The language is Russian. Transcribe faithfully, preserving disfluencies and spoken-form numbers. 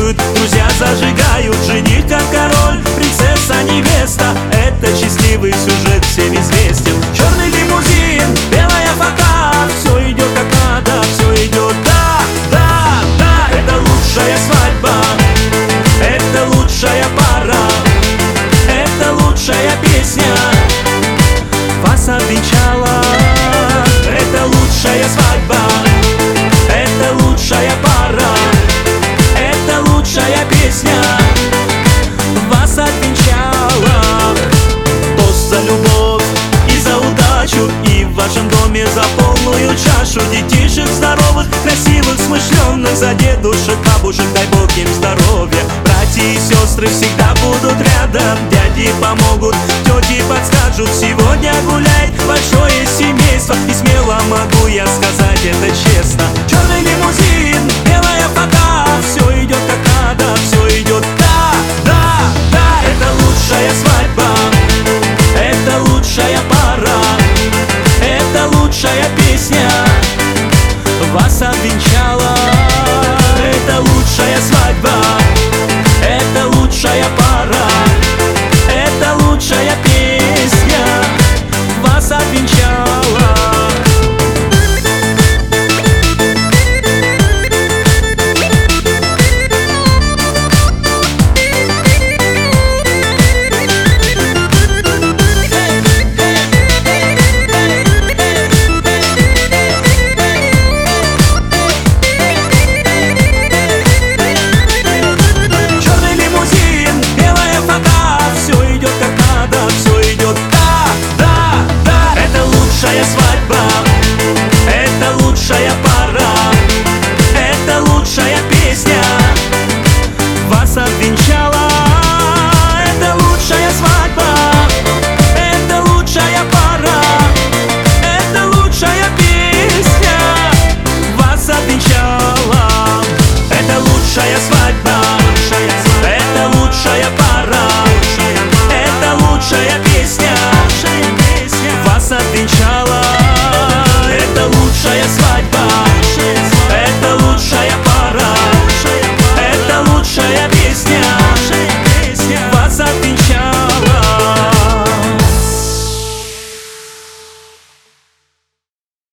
танцуют, друзья зажигают. Жених как король, принцесса невеста. Это счастливый сюжет всем известен. Черный лимузин, белая фата, все идет как надо, все идет. Да, да, да, это лучшая свадьба, это лучшая пара, это лучшая песня вас обвенчала. Это лучшая свадьба, это лучшая пара, это лучшая песня вас обвенчала. Тост за любовь и за удачу, и в вашем доме за полную чашу. Детишек здоровых, красивых, смышленных, за дедушек, бабушек, дай Бог им здоровья. Братья и сестры всегда будут рядом, дяди помогут, тети подскажут. Сегодня гуляет большое семейство, и смело могу я сказать это честно. Черный лимузин, белая фата, все идет как надо, все идет. Да, да, да, это лучшая свадьба, это лучшая пара, это лучшая песня вас обвенчала. Это лучшая свадьба, это лучшая пара, это лучшая песня вас обвенчала. Лучшая свадьба, это лучшая пара, это лучшая песня